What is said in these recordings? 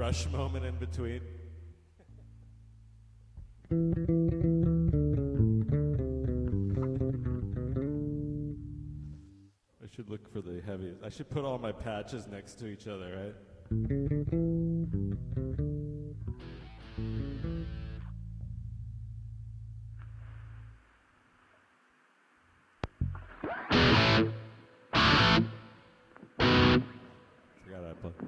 rush moment in between. I should look for the heaviest. I should put all my patches next to each other, right? Forgot I put.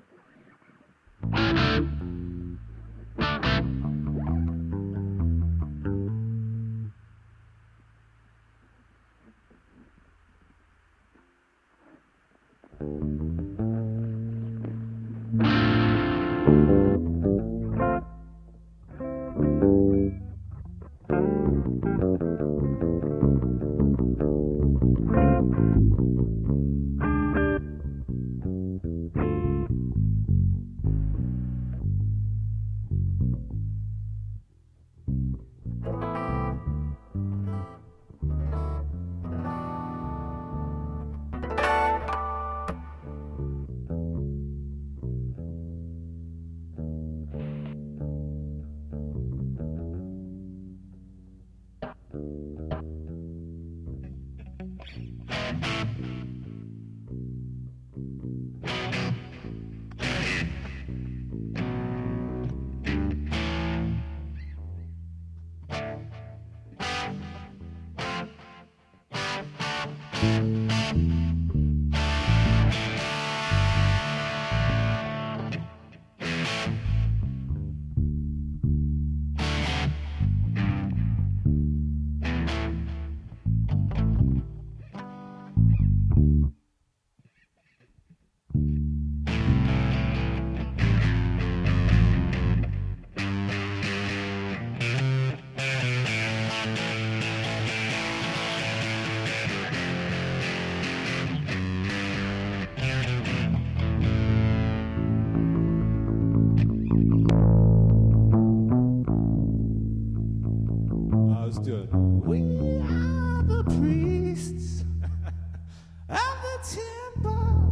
We are the priests of the temple.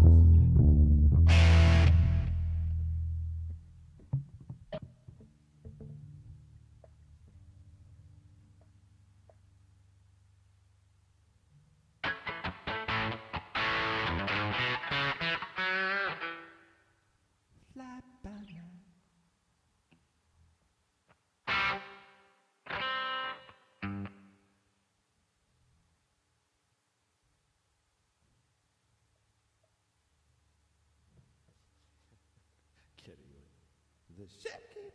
Fly by night. Kidding. The shit.